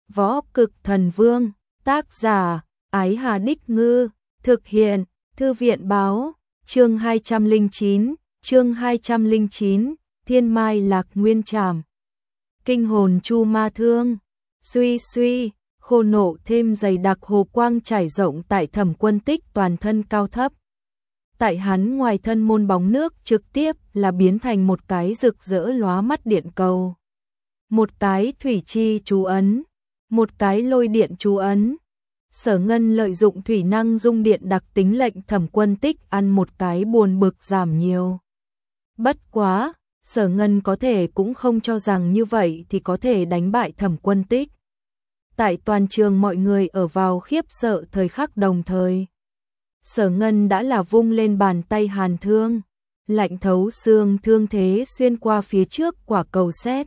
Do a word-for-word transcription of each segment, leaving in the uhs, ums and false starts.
Võ Cực Thần Vương, tác giả, Ái Hà Đích Ngư, thực hiện, Thư viện Báo, chương hai trăm lẻ chín, chương hai trăm lẻ chín, Thiên Mai Lạc Nguyên Trảm. Kinh hồn chu ma thương, suy suy, khô nộ thêm dày đặc hồ quang trải rộng tại Thẩm Quân Tích toàn thân cao thấp. Tại hắn ngoài thân môn bóng nước trực tiếp là biến thành một cái rực rỡ lóa mắt điện cầu. Một cái thủy chi chú ấn, một cái lôi điện chú ấn. Sở Ngân lợi dụng thủy năng dung điện đặc tính lệnh Thẩm Quân Tích ăn một cái buồn bực giảm nhiều. Bất quá, Sở Ngân có thể cũng không cho rằng như vậy thì có thể đánh bại Thẩm Quân Tích. Tại toàn trường mọi người ở vào khiếp sợ thời khắc đồng thời. Sở Ngân đã là vung lên bàn tay hàn thương, lạnh thấu xương thương thế xuyên qua phía trước quả cầu sét,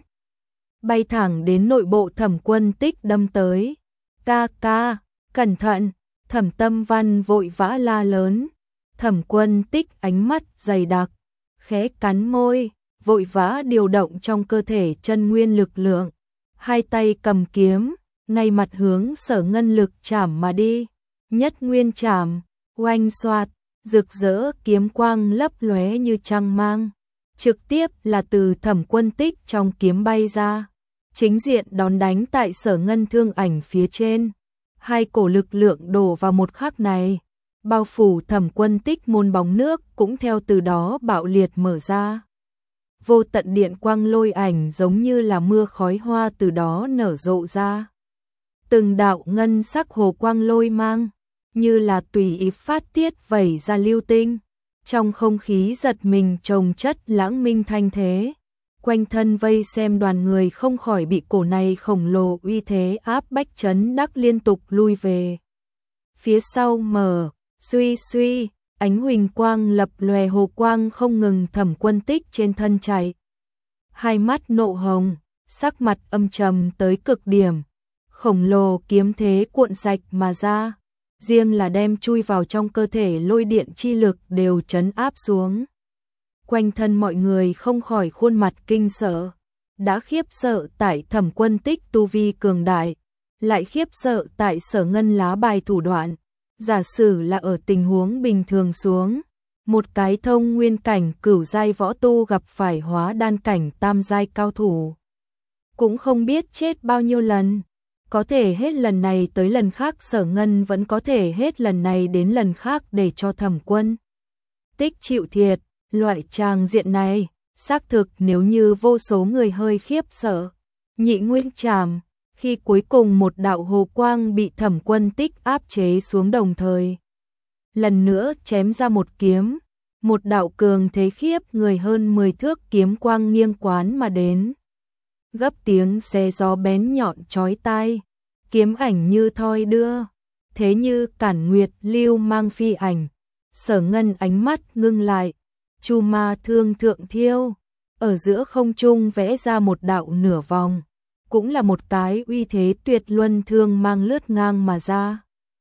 bay thẳng đến nội bộ Thẩm Quân Tích đâm tới. Ca ca, cẩn thận, Thẩm Tâm Văn vội vã la lớn. Thẩm Quân Tích ánh mắt dày đặc, khẽ cắn môi, vội vã điều động trong cơ thể chân nguyên lực lượng, hai tay cầm kiếm, ngay mặt hướng Sở Ngân lực chảm mà đi. Nhất nguyên chảm, oanh xoạt, rực rỡ kiếm quang lấp lóe như trăng mang, trực tiếp là từ Thẩm Quân Tích trong kiếm bay ra, chính diện đón đánh tại Sở Ngân thương ảnh phía trên. Hai cổ lực lượng đổ vào một khắc này, bao phủ Thẩm Quân Tích môn bóng nước cũng theo từ đó bạo liệt mở ra. Vô tận điện quang lôi ảnh giống như là mưa khói hoa từ đó nở rộ ra. Từng đạo ngân sắc hồ quang lôi mang, như là tùy ý phát tiết vẩy ra lưu tinh. Trong không khí giật mình chồng chất lãng minh thanh thế. Quanh thân vây xem đoàn người không khỏi bị cổ này khổng lồ uy thế áp bách chấn đắc liên tục lui về. Phía sau mở, suy suy, ánh huỳnh quang lập lòe hồ quang không ngừng Thẩm Quân Tích trên thân chạy. Hai mắt nộ hồng, sắc mặt âm trầm tới cực điểm. Khổng lồ kiếm thế cuộn sạch mà ra, riêng là đem chui vào trong cơ thể lôi điện chi lực đều trấn áp xuống. Quanh thân mọi người không khỏi khuôn mặt kinh sợ, đã khiếp sợ tại Thẩm Quân Tích tu vi cường đại, lại khiếp sợ tại Sở Ngân lá bài thủ đoạn. Giả sử là ở tình huống bình thường xuống, một cái thông nguyên cảnh cửu giai võ tu gặp phải hóa đan cảnh tam giai cao thủ, cũng không biết chết bao nhiêu lần. Có thể hết lần này tới lần khác Sở Ngân vẫn có thể hết lần này đến lần khác để cho Thẩm Quân Tích chịu thiệt. Loại tràng diện này, xác thực nếu như vô số người hơi khiếp sợ. Nhị nguyên trảm, khi cuối cùng một đạo hồ quang bị Thẩm Quân Tích áp chế xuống đồng thời, lần nữa chém ra một kiếm, một đạo cường thế khiếp người hơn mười thước kiếm quang nghiêng quán mà đến. Gấp tiếng xé gió bén nhọn chói tai, kiếm ảnh như thoi đưa, thế như cản nguyệt lưu mang phi ảnh. Sở Ngân ánh mắt ngưng lại, chu ma thương thượng thiêu, ở giữa không trung vẽ ra một đạo nửa vòng, cũng là một cái uy thế tuyệt luân thương mang lướt ngang mà ra.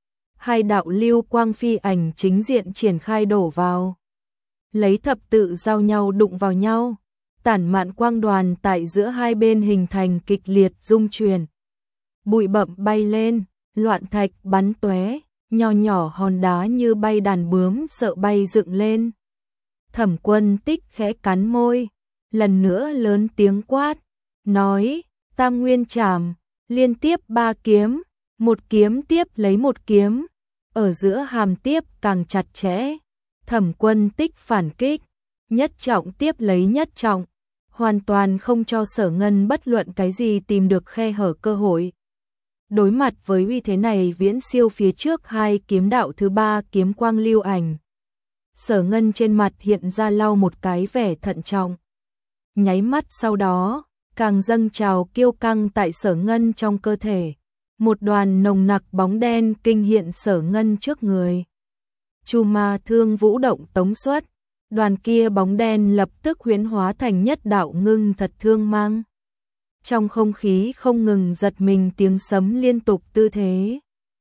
Hai đạo lưu quang phi ảnh chính diện triển khai đổ vào, lấy thập tự giao nhau đụng vào nhau, tản mạn quang đoàn tại giữa hai bên hình thành kịch liệt rung chuyển. Bụi bặm bay lên, loạn thạch bắn tóe, nho nhỏ hòn đá như bay đàn bướm sợ bay dựng lên. Thẩm Quân Tích khẽ cắn môi, lần nữa lớn tiếng quát, nói, tam nguyên trảm, liên tiếp ba kiếm, một kiếm tiếp lấy một kiếm, ở giữa hàm tiếp càng chặt chẽ. Thẩm Quân Tích phản kích, nhất trọng tiếp lấy nhất trọng, hoàn toàn không cho Sở Ngân bất luận cái gì tìm được khe hở cơ hội. Đối mặt với uy thế này viễn siêu phía trước hai kiếm đạo thứ ba kiếm quang lưu ảnh, Sở Ngân trên mặt hiện ra lau một cái vẻ thận trọng. Nháy mắt sau đó, càng dâng trào kiêu căng tại Sở Ngân trong cơ thể. Một đoàn nồng nặc bóng đen kinh hiện Sở Ngân trước người. Chu ma thương vũ động tống xuất, đoàn kia bóng đen lập tức huyễn hóa thành nhất đạo ngưng thật thương mang. Trong không khí không ngừng giật mình tiếng sấm liên tục tư thế.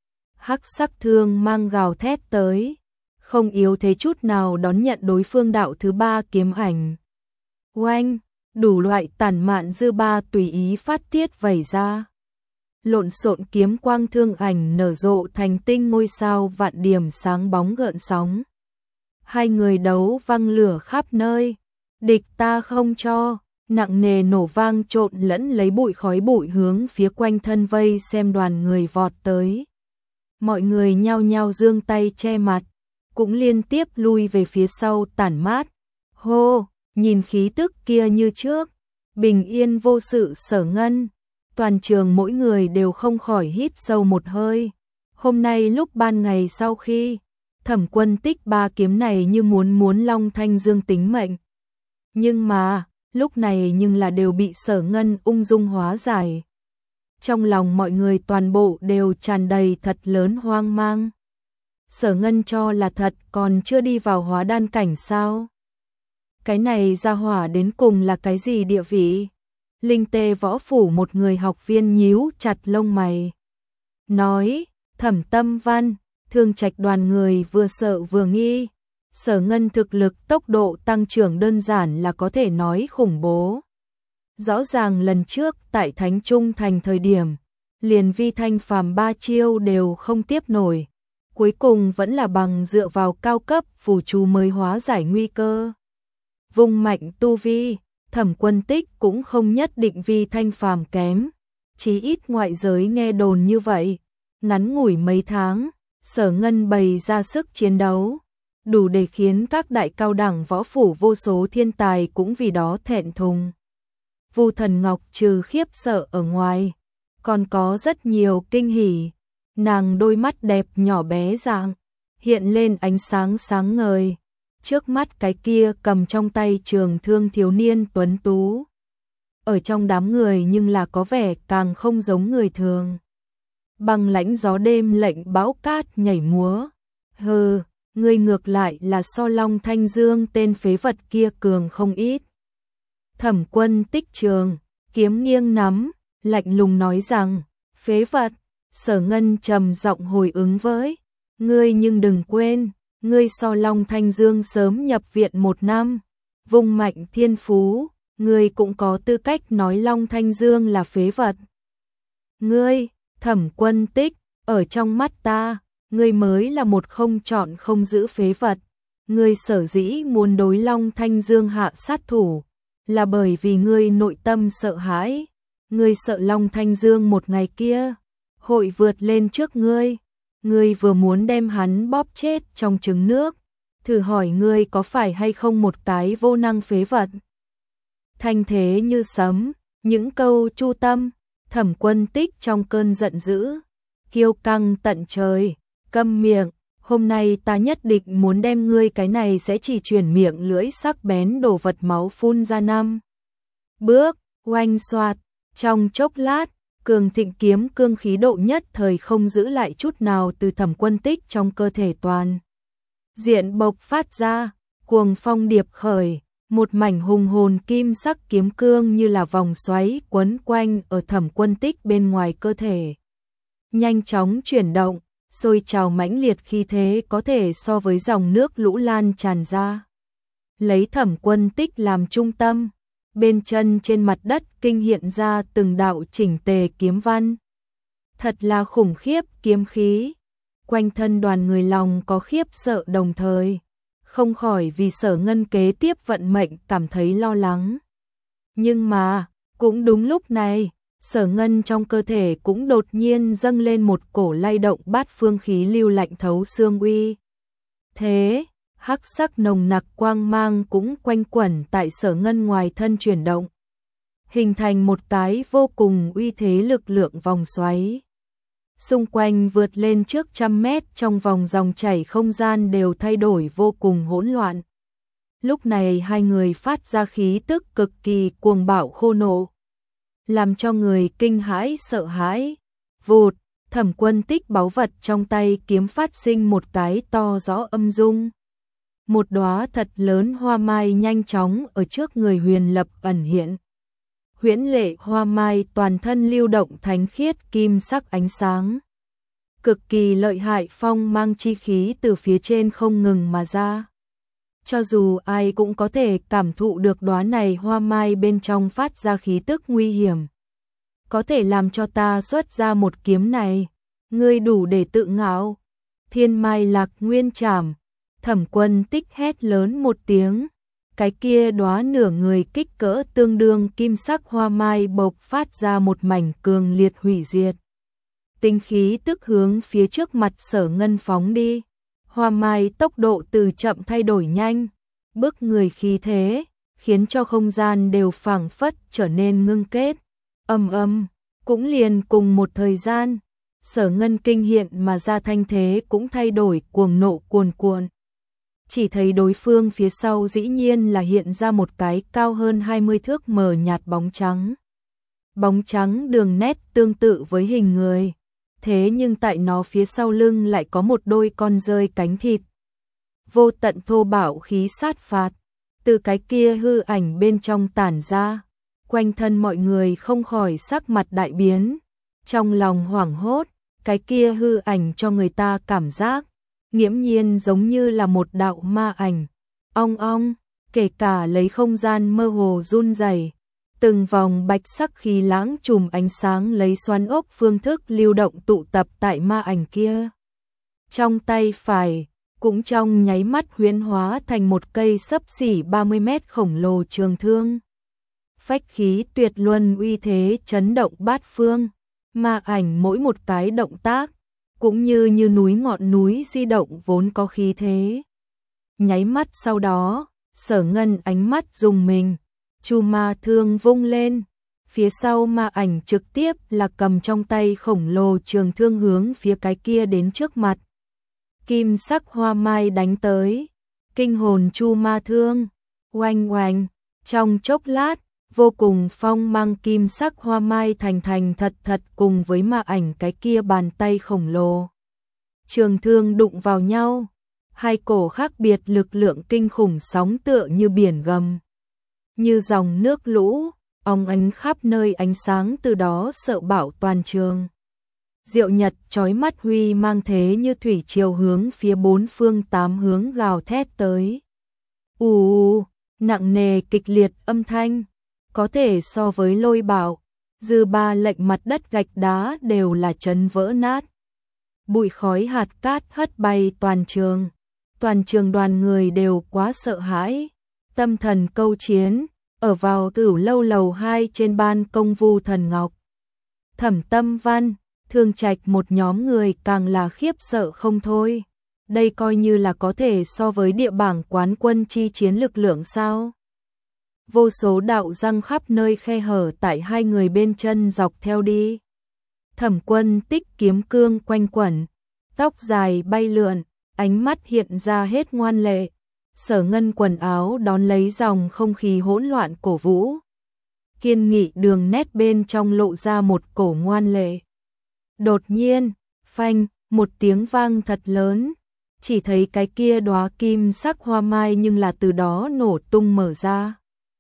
Hắc sắc thương mang gào thét tới, không yếu thế chút nào đón nhận đối phương đạo thứ ba kiếm ảnh. Oanh, đủ loại tản mạn dư ba tùy ý phát tiết vẩy ra. lộn xộn kiếm quang thương ảnh nở rộ thành tinh ngôi sao vạn điểm sáng bóng gợn sóng. Hai người đấu văng lửa khắp nơi, địch ta không cho, nặng nề nổ vang trộn lẫn lấy bụi khói bụi hướng phía quanh thân vây xem đoàn người vọt tới. Mọi người nhao nhao giương tay che mặt, cũng liên tiếp lui về phía sau tản mát. Hô, nhìn khí tức kia như trước, bình yên vô sự Sở Ngân. Toàn trường mỗi người đều không khỏi hít sâu một hơi. Hôm nay lúc ban ngày sau khi Thẩm Quân Tích ba kiếm này như muốn muốn Long Thanh Dương tính mệnh. Nhưng mà, lúc này nhưng là đều bị Sở Ngân ung dung hóa giải. Trong lòng mọi người toàn bộ đều tràn đầy thật lớn hoang mang. Sở Ngân cho là thật còn chưa đi vào hóa đan cảnh sao? Cái này ra hỏa đến cùng là cái gì địa vị? Linh Tê Võ Phủ một người học viên nhíu chặt lông mày. Nói, Thẩm Tâm Văn, Thương Trạch đoàn người vừa sợ vừa nghi. Sở Ngân thực lực tốc độ tăng trưởng đơn giản là có thể nói khủng bố. Rõ ràng lần trước tại Thánh Trung Thành thời điểm, liền Vi Thanh Phàm ba chiêu đều không tiếp nổi. Cuối cùng vẫn là bằng dựa vào cao cấp phù chú mới hóa giải nguy cơ. Vùng mạnh tu vi, Thẩm Quân Tích cũng không nhất định Vi Thanh Phàm kém. Chí ít ngoại giới nghe đồn như vậy. Ngắn ngủi mấy tháng, Sở Ngân bày ra sức chiến đấu, đủ để khiến các đại cao đẳng võ phủ vô số thiên tài cũng vì đó thẹn thùng. Vu Thần Ngọc trừ khiếp sợ ở ngoài, còn có rất nhiều kinh hỉ. Nàng đôi mắt đẹp nhỏ bé dạng, hiện lên ánh sáng sáng ngời. Trước mắt cái kia cầm trong tay trường thương thiếu niên tuấn tú. Ở trong đám người nhưng là có vẻ càng không giống người thường. Băng lãnh gió đêm lệnh bão cát nhảy múa. Hừ, ngươi ngược lại là so Long Thanh Dương tên phế vật kia cường không ít. Thẩm Quân Tích trường, kiếm nghiêng nắm, lạnh lùng nói rằng, phế vật. Sở Ngân trầm giọng hồi ứng với, ngươi nhưng đừng quên, ngươi so Long Thanh Dương sớm nhập viện một năm, vùng mạnh thiên phú, ngươi cũng có tư cách nói Long Thanh Dương là phế vật. Ngươi, Thẩm Quân Tích, ở trong mắt ta, ngươi mới là một không chọn không giữ phế vật. Ngươi sở dĩ muốn đối Long Thanh Dương hạ sát thủ, là bởi vì ngươi nội tâm sợ hãi. Ngươi sợ Long Thanh Dương một ngày kia hội vượt lên trước ngươi. Ngươi vừa muốn đem hắn bóp chết trong trứng nước. Thử hỏi ngươi có phải hay không một cái vô năng phế vật? Thanh thế như sấm, những câu chu tâm. Thẩm Quân Tích trong cơn giận dữ, kiêu căng tận trời, câm miệng, hôm nay ta nhất định muốn đem ngươi cái này sẽ chỉ chuyển miệng lưỡi sắc bén đổ vật máu phun ra năm. Bước, oanh xoạt, trong chốc lát, cường thịnh kiếm cương khí độ nhất thời không giữ lại chút nào từ Thẩm Quân Tích trong cơ thể toàn. Diện bộc phát ra, cuồng phong điệp khởi. Một mảnh hùng hồn kim sắc kiếm cương như là vòng xoáy quấn quanh ở Thẩm Quân Tích bên ngoài cơ thể. Nhanh chóng chuyển động, sôi trào mãnh liệt khí thế có thể so với dòng nước lũ lan tràn ra. Lấy Thẩm Quân Tích làm trung tâm, bên chân trên mặt đất kinh hiện ra từng đạo chỉnh tề kiếm văn. Thật là khủng khiếp kiếm khí. Quanh thân đoàn người lòng có khiếp sợ đồng thời. Không khỏi vì Sở Ngân kế tiếp vận mệnh cảm thấy lo lắng. Nhưng mà, cũng đúng lúc này, Sở Ngân trong cơ thể cũng đột nhiên dâng lên một cổ lay động bát phương khí lưu lạnh thấu xương uy. Thế, hắc sắc nồng nặc quang mang cũng quanh quẩn tại Sở Ngân ngoài thân chuyển động, hình thành một cái vô cùng uy thế lực lượng vòng xoáy. Xung quanh vượt lên trước trăm mét trong vòng dòng chảy không gian đều thay đổi vô cùng hỗn loạn. Lúc này hai người phát ra khí tức cực kỳ cuồng bạo khô nộ, làm cho người kinh hãi sợ hãi. Vụt, Thẩm Quân Tích báu vật trong tay kiếm phát sinh một cái to rõ âm dung. Một đóa thật lớn hoa mai nhanh chóng ở trước người Huyền Lập ẩn hiện. Huyễn lệ hoa mai toàn thân lưu động thánh khiết kim sắc ánh sáng. Cực kỳ lợi hại phong mang chi khí từ phía trên không ngừng mà ra. Cho dù ai cũng có thể cảm thụ được đóa này hoa mai bên trong phát ra khí tức nguy hiểm. có thể làm cho ta xuất ra một kiếm này, ngươi đủ để tự ngạo. Thiên Mai Lạc Nguyên Trảm, Thẩm Quân Tích hét lớn một tiếng, cái kia đóa nửa người kích cỡ tương đương kim sắc hoa mai bộc phát ra một mảnh cường liệt hủy diệt. Tinh khí tức hướng phía trước mặt Sở Ngân phóng đi, hoa mai tốc độ từ chậm thay đổi nhanh, bước người khí thế, khiến cho không gian đều phảng phất trở nên ngưng kết. Ầm ầm, cũng liền cùng một thời gian, Sở Ngân kinh hiện mà ra thanh thế cũng thay đổi cuồng nộ cuồn cuộn. Chỉ thấy đối phương phía sau dĩ nhiên là hiện ra một cái cao hơn hai mươi thước mờ nhạt bóng trắng. Bóng trắng đường nét tương tự với hình người, thế nhưng tại nó phía sau lưng lại có một đôi con rơi cánh thịt. Vô tận thô bạo khí sát phạt, từ cái kia hư ảnh bên trong tản ra, quanh thân mọi người không khỏi sắc mặt đại biến, trong lòng hoảng hốt, cái kia hư ảnh cho người ta cảm giác nghiễm nhiên giống như là một đạo ma ảnh. Ong ong, kể cả lấy không gian mơ hồ run rẩy, từng vòng bạch sắc khí lãng chùm ánh sáng lấy xoắn ốc phương thức lưu động tụ tập tại ma ảnh kia. Trong tay phải, cũng trong nháy mắt huyễn hóa thành một cây xấp xỉ ba mươi mét khổng lồ trường thương. Phách khí tuyệt luân uy thế chấn động bát phương, ma ảnh mỗi một cái động tác, cũng như như núi ngọn núi di động vốn có khí thế. Nháy mắt sau đó, Sở Ngân ánh mắt dùng mình, chu ma thương vung lên, phía sau ma ảnh trực tiếp là cầm trong tay khổng lồ trường thương hướng phía cái kia đến trước mặt. Kim sắc hoa mai đánh tới, kinh hồn chu ma thương, oanh oanh, trong chốc lát, vô cùng phong mang kim sắc hoa mai thành thành thật thật cùng với ma ảnh cái kia bàn tay khổng lồ. Trường thương đụng vào nhau, hai cổ khác biệt lực lượng kinh khủng sóng tựa như biển gầm. Như dòng nước lũ, óng ánh khắp nơi ánh sáng từ đó sợ bão toàn trường. Diệu nhật chói mắt huy mang thế như thủy triều hướng phía bốn phương tám hướng gào thét tới. Ù ù, nặng nề kịch liệt âm thanh, có thể so với lôi bạo, dư ba lệnh mặt đất gạch đá đều là chấn vỡ nát. Bụi khói hạt cát hất bay toàn trường, toàn trường đoàn người đều quá sợ hãi, tâm thần câu chiến, ở vào Cửu Lâu lầu hai trên ban công Vu Thần Ngọc. Thẩm Tâm Văn, Thương Trạch một nhóm người càng là khiếp sợ không thôi. Đây coi như là có thể so với địa bảng quán quân chi chiến lực lượng sao? Vô số đạo răng khắp nơi khe hở tại hai người bên chân dọc theo đi. Thẩm Quân Tích kiếm cương quanh quẩn, tóc dài bay lượn, ánh mắt hiện ra hết ngoan lệ. Sở Ngân quần áo đón lấy dòng không khí hỗn loạn cổ vũ. Kiên nghị đường nét bên trong lộ ra một cổ ngoan lệ. Đột nhiên, phanh, một tiếng vang thật lớn, chỉ thấy cái kia đóa kim sắc hoa mai nhưng là từ đó nổ tung mở ra,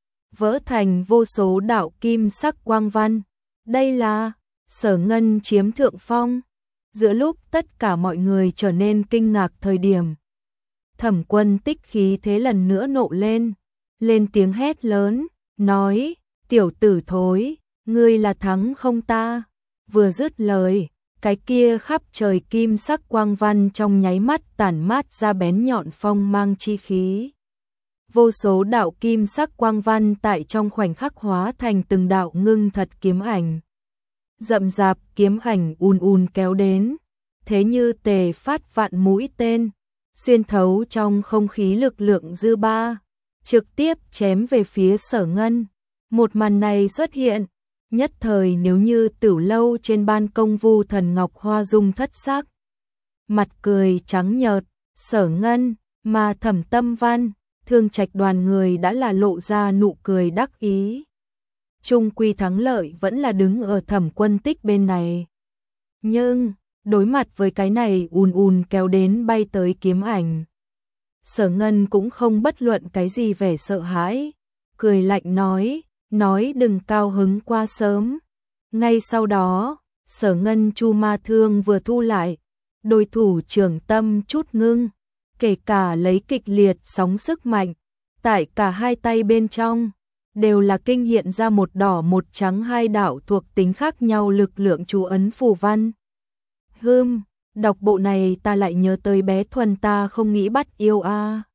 vỡ thành vô số đạo kim sắc quang văn. Đây là Sở Ngân chiếm thượng phong. Giữa lúc tất cả mọi người trở nên kinh ngạc thời điểm, Thẩm Quân Tích khí thế lần nữa nộ lên, lên tiếng hét lớn, nói, tiểu tử thối, ngươi là thắng không ta. Vừa dứt lời, cái kia khắp trời kim sắc quang văn trong nháy mắt tản mát ra bén nhọn phong mang chi khí. Vô số đạo kim sắc quang văn tại trong khoảnh khắc hóa thành từng đạo ngưng thật kiếm ảnh. Rậm rạp kiếm ảnh ùn ùn kéo đến, thế như tề phát vạn mũi tên, xuyên thấu trong không khí lực lượng dư ba, trực tiếp chém về phía Sở Ngân. Một màn này xuất hiện, nhất thời nếu như Tử Lâu trên ban công Vu Thần Ngọc hoa dung thất sắc. Mặt cười trắng nhợt, Sở Ngân, mà Thẩm Tâm Văn, Thương Trạch đoàn người đã là lộ ra nụ cười đắc ý. Chung quy thắng lợi vẫn là đứng ở Thẩm Quân Tích bên này. Nhưng, đối mặt với cái này ùn ùn kéo đến bay tới kiếm ảnh, Sở Ngân cũng không bất luận cái gì vẻ sợ hãi, cười lạnh nói, nói đừng cao hứng quá sớm. Ngay sau đó, Sở Ngân chu ma thương vừa thu lại, đôi thủ trưởng tâm chút ngưng, kể cả lấy kịch liệt sóng sức mạnh, tại cả hai tay bên trong, đều là kinh hiện ra một đỏ một trắng hai đạo thuộc tính khác nhau lực lượng chú ấn phù văn. Hừm, đọc bộ này ta lại nhớ tới bé Thuần ta không nghĩ bắt yêu a.